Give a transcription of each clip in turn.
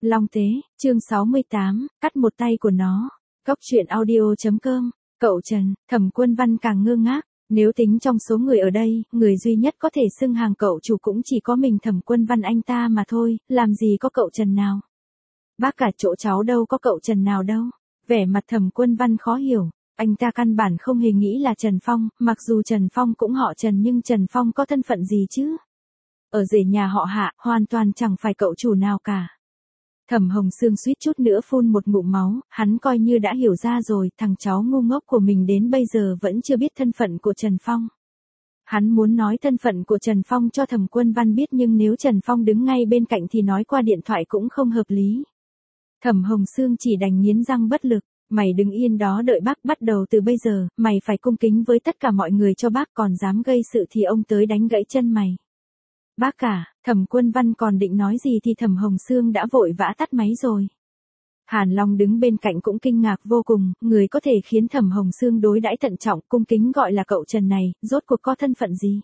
Long Tế, chương 68, cắt một tay của nó. Cốc truyện audio.com, cậu Trần, Thẩm Quân Văn càng ngơ ngác, nếu tính trong số người ở đây, người duy nhất có thể xưng hàng cậu chủ cũng chỉ có mình Thẩm Quân Văn anh ta mà thôi, làm gì có cậu Trần nào. Bác cả chỗ cháu đâu có cậu Trần nào đâu. Vẻ mặt Thẩm Quân Văn khó hiểu, anh ta căn bản không hề nghĩ là Trần Phong, mặc dù Trần Phong cũng họ Trần nhưng Trần Phong có thân phận gì chứ? Ở rể nhà họ Hạ, hoàn toàn chẳng phải cậu chủ nào cả. Thẩm Hồng Sương suýt chút nữa phun một ngụm máu, hắn coi như đã hiểu ra rồi, thằng cháu ngu ngốc của mình đến bây giờ vẫn chưa biết thân phận của Trần Phong. Hắn muốn nói thân phận của Trần Phong cho Thẩm Quân Văn biết nhưng nếu Trần Phong đứng ngay bên cạnh thì nói qua điện thoại cũng không hợp lý. Thẩm Hồng Sương chỉ đành nghiến răng bất lực, mày đứng yên đó đợi bác, bắt đầu từ bây giờ, mày phải cung kính với tất cả mọi người cho bác, còn dám gây sự thì ông tới đánh gãy chân mày. Bác cả, Thẩm Quân Văn còn định nói gì thì Thẩm Hồng Sương đã vội vã tắt máy rồi. Hàn Long đứng bên cạnh cũng kinh ngạc vô cùng, người có thể khiến Thẩm Hồng Sương đối đãi thận trọng cung kính gọi là cậu Trần này, rốt cuộc có thân phận gì?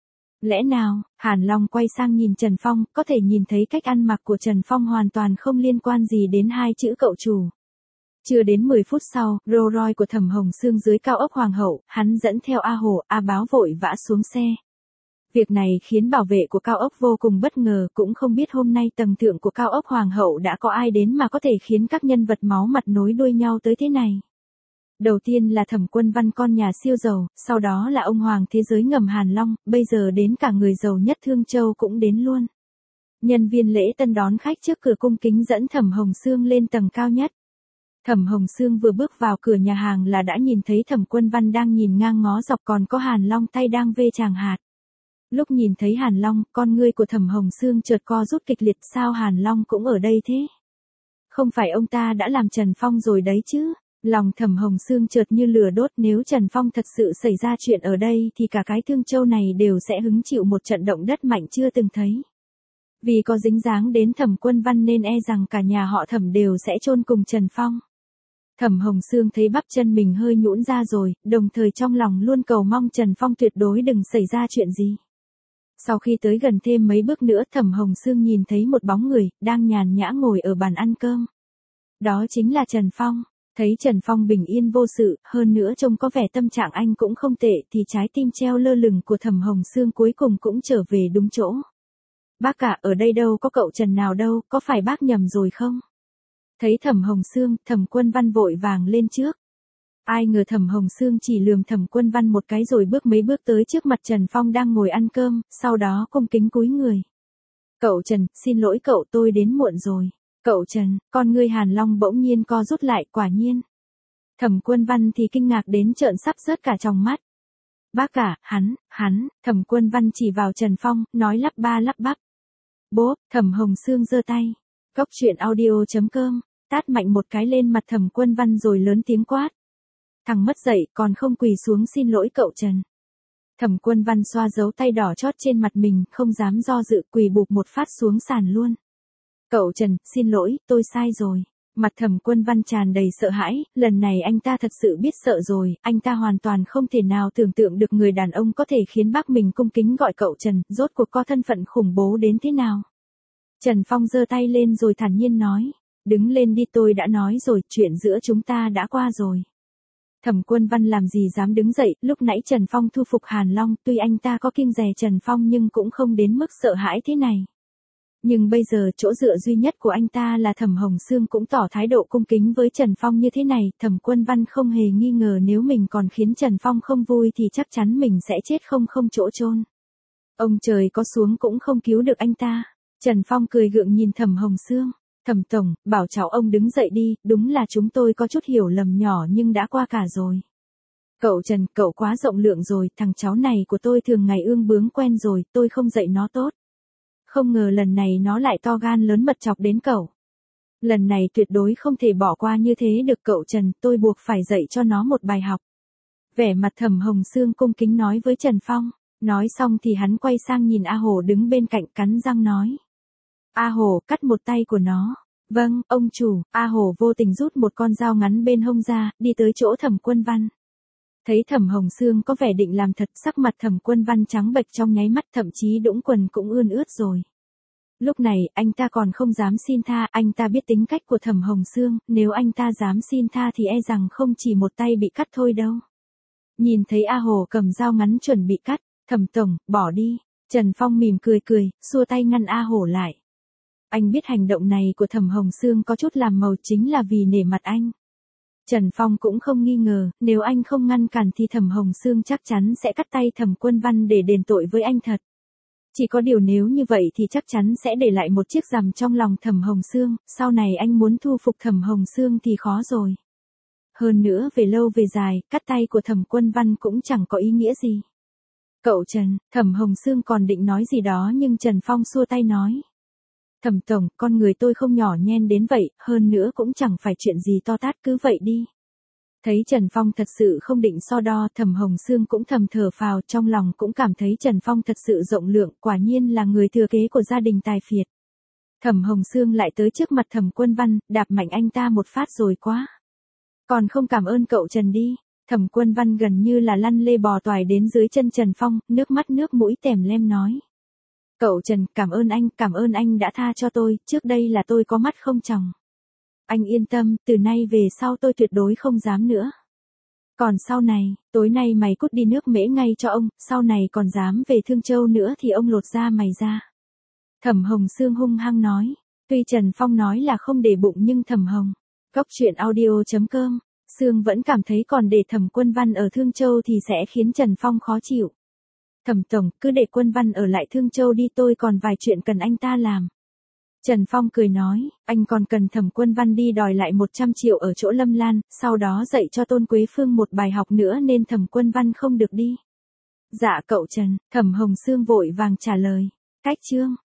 Lẽ nào, Hàn Long quay sang nhìn Trần Phong, có thể nhìn thấy cách ăn mặc của Trần Phong hoàn toàn không liên quan gì đến hai chữ cậu chủ. Chưa đến 10 phút sau, Rolls Royce của Thẩm Hồng Sương dưới cao ốc Hoàng hậu, hắn dẫn theo A Hồ, A Báo vội vã xuống xe. Việc này khiến bảo vệ của cao ốc vô cùng bất ngờ, cũng không biết hôm nay tầng thượng của cao ốc Hoàng hậu đã có ai đến mà có thể khiến các nhân vật máu mặt nối đuôi nhau tới thế này. Đầu tiên là Thẩm Quân Văn con nhà siêu giàu, sau đó là ông Hoàng thế giới ngầm Hàn Long, bây giờ đến cả người giàu nhất Thương Châu cũng đến luôn. Nhân viên lễ tân đón khách trước cửa cung kính dẫn Thẩm Hồng Sương lên tầng cao nhất. Thẩm Hồng Sương vừa bước vào cửa nhà hàng là đã nhìn thấy Thẩm Quân Văn đang nhìn ngang ngó dọc, còn có Hàn Long tay đang vê tràng hạt. Lúc nhìn thấy Hàn Long, con ngươi của Thẩm Hồng Sương chợt co rút kịch liệt, sao Hàn Long cũng ở đây thế? Không phải ông ta đã làm Trần Phong rồi đấy chứ? Lòng Thẩm Hồng Sương chợt như lửa đốt, nếu Trần Phong thật sự xảy ra chuyện ở đây thì cả cái Thương Châu này đều sẽ hứng chịu một trận động đất mạnh chưa từng thấy. Vì có dính dáng đến Thẩm Quân Văn nên e rằng cả nhà họ Thẩm đều sẽ chôn cùng Trần Phong. Thẩm Hồng Sương thấy bắp chân mình hơi nhũn ra rồi, đồng thời trong lòng luôn cầu mong Trần Phong tuyệt đối đừng xảy ra chuyện gì. Sau khi tới gần thêm mấy bước nữa, Thẩm Hồng Sương nhìn thấy một bóng người, đang nhàn nhã ngồi ở bàn ăn cơm. Đó chính là Trần Phong. Thấy Trần Phong bình yên vô sự, hơn nữa trông có vẻ tâm trạng anh cũng không tệ thì trái tim treo lơ lửng của Thẩm Hồng Sương cuối cùng cũng trở về đúng chỗ. Bác cả, ở đây đâu có cậu Trần nào đâu, có phải bác nhầm rồi không? Thấy Thẩm Hồng Sương, Thẩm Quân Văn vội vàng lên trước. Ai ngờ Thẩm Hồng Sương chỉ lườm Thẩm Quân Văn một cái rồi bước mấy bước tới trước mặt Trần Phong đang ngồi ăn cơm, sau đó cung kính cúi người. Cậu Trần, xin lỗi cậu, tôi đến muộn rồi. Cậu Trần, con ngươi Hàn Long bỗng nhiên co rút lại, quả nhiên. Thẩm Quân Văn thì kinh ngạc đến trợn sắp rớt cả tròng mắt. Bác cả, hắn, Thẩm Quân Văn chỉ vào Trần Phong, nói lắp ba lắp bắp. Bốp, Thẩm Hồng Sương giơ tay. Cốc truyện audio.com, tát mạnh một cái lên mặt Thẩm Quân Văn rồi lớn tiếng quát. Thằng mất dậy, còn không quỳ xuống xin lỗi cậu Trần. Thẩm Quân Văn xoa dấu tay đỏ chót trên mặt mình, không dám do dự, quỳ bụp một phát xuống sàn luôn. Cậu Trần, xin lỗi, tôi sai rồi. Mặt Thẩm Quân Văn tràn đầy sợ hãi, lần này anh ta thật sự biết sợ rồi, anh ta hoàn toàn không thể nào tưởng tượng được người đàn ông có thể khiến bác mình cung kính gọi cậu Trần, rốt cuộc có thân phận khủng bố đến thế nào. Trần Phong giơ tay lên rồi thản nhiên nói, đứng lên đi, tôi đã nói rồi, chuyện giữa chúng ta đã qua rồi. Thẩm Quân Văn làm gì dám đứng dậy, lúc nãy Trần Phong thu phục Hàn Long, tuy anh ta có kiêng dè Trần Phong nhưng cũng không đến mức sợ hãi thế này. Nhưng bây giờ chỗ dựa duy nhất của anh ta là Thẩm Hồng Sương cũng tỏ thái độ cung kính với Trần Phong như thế này, Thẩm Quân Văn không hề nghi ngờ nếu mình còn khiến Trần Phong không vui thì chắc chắn mình sẽ chết không chỗ chôn. Ông trời có xuống cũng không cứu được anh ta. Trần Phong cười gượng nhìn Thẩm Hồng Sương. Thẩm tổng, bảo cháu ông đứng dậy đi, đúng là chúng tôi có chút hiểu lầm nhỏ nhưng đã qua cả rồi. Cậu Trần, cậu quá rộng lượng rồi, thằng cháu này của tôi thường ngày ương bướng quen rồi, tôi không dạy nó tốt. Không ngờ lần này nó lại to gan lớn mật chọc đến cậu. Lần này tuyệt đối không thể bỏ qua như thế được cậu Trần, tôi buộc phải dạy cho nó một bài học. Vẻ mặt Thẩm Hồng Sương cung kính nói với Trần Phong, nói xong thì hắn quay sang nhìn A Hồ đứng bên cạnh cắn răng nói. A Hồ, cắt một tay của nó. Vâng, ông chủ. A Hồ vô tình rút một con dao ngắn bên hông ra, đi tới chỗ Thẩm Quân Văn. Thấy Thẩm Hồng Sương có vẻ định làm thật, sắc mặt Thẩm Quân Văn trắng bệch trong nháy mắt, thậm chí đũng quần cũng ươn ướt rồi. Lúc này, anh ta còn không dám xin tha, anh ta biết tính cách của Thẩm Hồng Sương, nếu anh ta dám xin tha thì e rằng không chỉ một tay bị cắt thôi đâu. Nhìn thấy A Hồ cầm dao ngắn chuẩn bị cắt, Thẩm tổng, bỏ đi. Trần Phong mỉm cười cười, xua tay ngăn A Hồ lại. Anh biết hành động này của Thẩm Hồng Sương có chút làm màu chính là vì nể mặt anh. Trần Phong cũng không nghi ngờ, nếu anh không ngăn cản thì Thẩm Hồng Sương chắc chắn sẽ cắt tay Thẩm Quân Văn để đền tội với anh thật. Chỉ có điều nếu như vậy thì chắc chắn sẽ để lại một chiếc rằm trong lòng Thẩm Hồng Sương, sau này anh muốn thu phục Thẩm Hồng Sương thì khó rồi. Hơn nữa về lâu về dài, cắt tay của Thẩm Quân Văn cũng chẳng có ý nghĩa gì. Cậu Trần, Thẩm Hồng Sương còn định nói gì đó nhưng Trần Phong xua tay nói. Thẩm tổng, con người tôi không nhỏ nhen đến vậy, hơn nữa cũng chẳng phải chuyện gì to tát, cứ vậy đi. Thấy Trần Phong thật sự không định so đo, Thẩm Hồng Sương cũng thầm thở phào, trong lòng cũng cảm thấy Trần Phong thật sự rộng lượng, quả nhiên là người thừa kế của gia đình tài phiệt. Thẩm Hồng Sương lại tới trước mặt Thẩm Quân Văn, đạp mạnh anh ta một phát rồi quá. Còn không cảm ơn cậu Trần đi. Thẩm Quân Văn gần như là lăn lê bò toài đến dưới chân Trần Phong, nước mắt nước mũi tèm lem nói. Cậu Trần, cảm ơn anh đã tha cho tôi, trước đây là tôi có mắt không tròng. Anh yên tâm, từ nay về sau tôi tuyệt đối không dám nữa. Còn sau này, tối nay mày cút đi nước Mễ ngay cho ông, sau này còn dám về Thương Châu nữa thì ông lột da mày ra. Thẩm Hồng Sương hung hăng nói, tuy Trần Phong nói là không để bụng nhưng Thẩm Hồng, Góc Truyện Audio.com, Sương vẫn cảm thấy còn để Thẩm Quân Văn ở Thương Châu thì sẽ khiến Trần Phong khó chịu. Thẩm tổng, cứ để Quân Văn ở lại Thương Châu đi, tôi còn vài chuyện cần anh ta làm. Trần Phong cười nói, anh còn cần Thẩm Quân Văn đi đòi lại 100 triệu ở chỗ Lâm Lan, sau đó dạy cho Tôn Quế Phương một bài học nữa nên Thẩm Quân Văn không được đi. Dạ cậu Trần, Thẩm Hồng Sương vội vàng trả lời. Cách chương